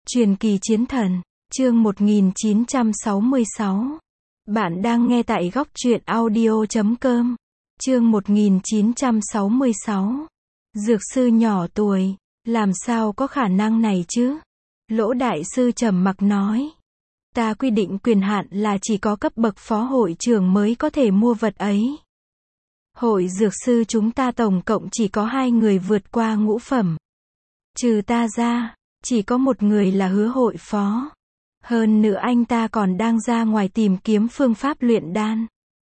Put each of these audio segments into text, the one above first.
Truyền kỳ chiến thần, chương 1966. Bạn đang nghe tại góc truyện audio.com. Chương 1966. Dược sư nhỏ tuổi, làm sao có khả năng này chứ? Lỗ đại sư trầm mặc nói. Ta quy định quyền hạn là chỉ có cấp bậc phó hội trưởng mới có thể mua vật ấy. Hội dược sư chúng ta tổng cộng chỉ có 2 người vượt qua ngũ phẩm. Trừ ta ra, chỉ có một người là Hứa hội phó. Hơn nữa anh ta còn đang ra ngoài tìm kiếm phương pháp luyện đan.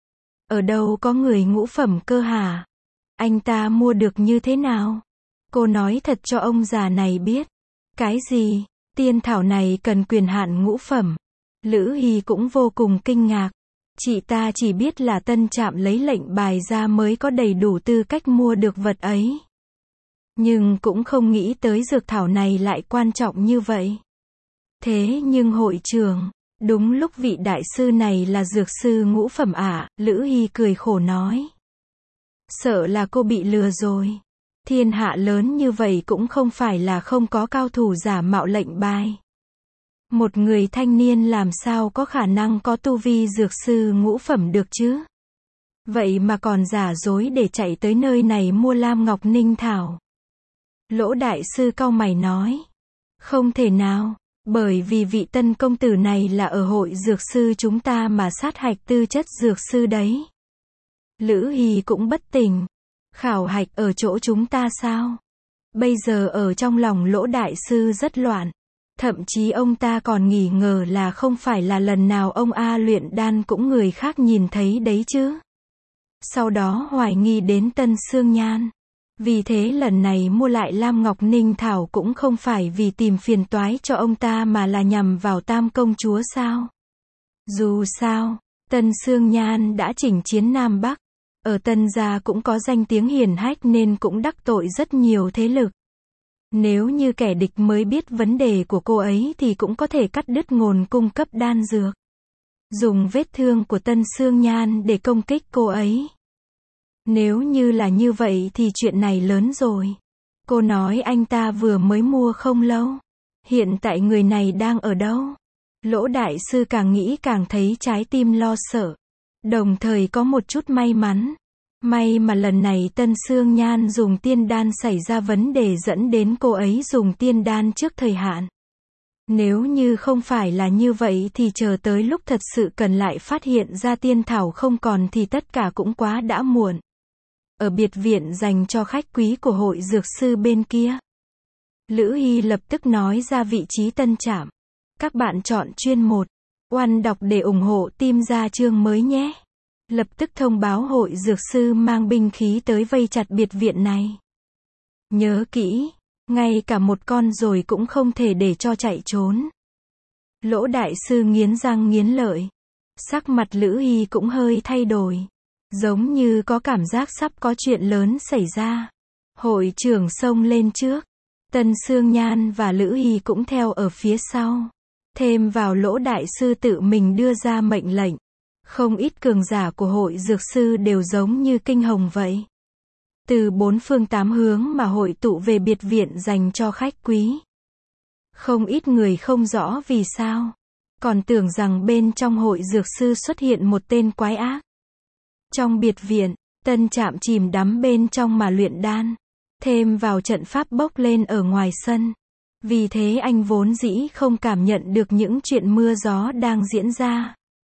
Ở đâu có người ngũ phẩm cơ hả? Anh ta mua được như thế nào? Cô nói thật cho ông già này biết. Cái gì? Tiên thảo này cần quyền hạn ngũ phẩm. Lữ Hy cũng vô cùng kinh ngạc. Chị ta chỉ biết là Tân Trạm lấy lệnh bài ra mới có đầy đủ tư cách mua được vật ấy. Nhưng cũng không nghĩ tới dược thảo này lại quan trọng như vậy. Thế nhưng hội trưởng, đúng lúc vị đại sư này là dược sư ngũ phẩm ạ, Lữ Hy cười khổ nói. Sợ là cô bị lừa rồi. Thiên hạ lớn như vậy cũng không phải là không có cao thủ giả mạo lệnh bài. Một người thanh niên làm sao có khả năng có tu vi dược sư ngũ phẩm được chứ? Vậy mà còn giả dối để chạy tới nơi này mua Lam Ngọc Ninh Thảo. Lỗ đại sư cau mày nói. Không thể nào, bởi vì vị tân công tử này là ở hội dược sư chúng ta mà sát hạch tư chất dược sư đấy. Lữ Hy cũng bất tỉnh. Khảo hạch ở chỗ chúng ta sao? Bây giờ ở trong lòng lỗ đại sư rất loạn. Thậm chí ông ta còn nghi ngờ là không phải là lần nào ông A luyện đan cũng người khác nhìn thấy đấy chứ. Sau đó hoài nghi đến Tân Sương Nhan. Vì thế lần này mua lại Lam Ngọc Ninh Thảo cũng không phải vì tìm phiền toái cho ông ta mà là nhằm vào Tam công chúa sao? Dù sao, Tân Sương Nhan đã chỉnh chiến Nam Bắc. Ở Tân gia cũng có danh tiếng hiển hách nên cũng đắc tội rất nhiều thế lực. Nếu như kẻ địch mới biết vấn đề của cô ấy thì cũng có thể cắt đứt nguồn cung cấp đan dược. Dùng vết thương của Tân Sương Nhan để công kích cô ấy. Nếu như là như vậy thì chuyện này lớn rồi. Cô nói anh ta vừa mới mua không lâu. Hiện tại người này đang ở đâu? Lỗ đại sư càng nghĩ càng thấy trái tim lo sợ. Đồng thời có một chút may mắn. May mà lần này Tân Sương Nhan dùng tiên đan xảy ra vấn đề dẫn đến cô ấy dùng tiên đan trước thời hạn. Nếu như không phải là như vậy thì chờ tới lúc thật sự cần lại phát hiện ra tiên thảo không còn thì tất cả cũng quá đã muộn. Ở biệt viện dành cho khách quý của hội dược sư bên kia. Lữ Hy lập tức nói ra vị trí Tân Trạm. Các bạn chọn chuyên 1. Oan đọc để ủng hộ team ra chương mới nhé. Lập tức thông báo hội dược sư mang binh khí tới vây chặt biệt viện này. Nhớ kỹ, ngay cả một con ruồi cũng không thể để cho chạy trốn. Lỗ đại sư nghiến răng nghiến lợi. Sắc mặt Lữ Hy cũng hơi thay đổi. Giống như có cảm giác sắp có chuyện lớn xảy ra. Hội trưởng xông lên trước. Tân Sương Nhan và Lữ Hy cũng theo ở phía sau. Thêm vào lỗ đại sư tự mình đưa ra mệnh lệnh. Không ít cường giả của hội dược sư đều giống như kinh hồng vậy. Từ 4 phương 8 hướng mà hội tụ về biệt viện dành cho khách quý. Không ít người không rõ vì sao. Còn tưởng rằng bên trong hội dược sư xuất hiện một tên quái ác. Trong biệt viện, Tân Trạm chìm đắm bên trong mà luyện đan. Thêm vào trận pháp bốc lên ở ngoài sân. Vì thế anh vốn dĩ không cảm nhận được những chuyện mưa gió đang diễn ra.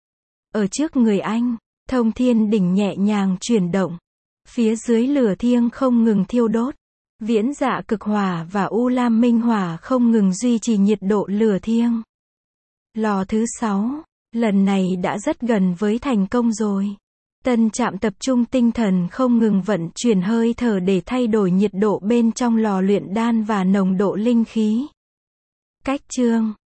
Ở trước người anh, Thông Thiên đỉnh nhẹ nhàng chuyển động. Phía dưới lửa thiêng không ngừng thiêu đốt. Viễn Dạ Cực Hỏa và U Lam Minh Hỏa không ngừng duy trì nhiệt độ lửa thiêng. Lò thứ 6, lần này đã rất gần với thành công rồi. Tân Trạm tập trung tinh thần không ngừng vận chuyển hơi thở để thay đổi nhiệt độ bên trong lò luyện đan và nồng độ linh khí. Cách chương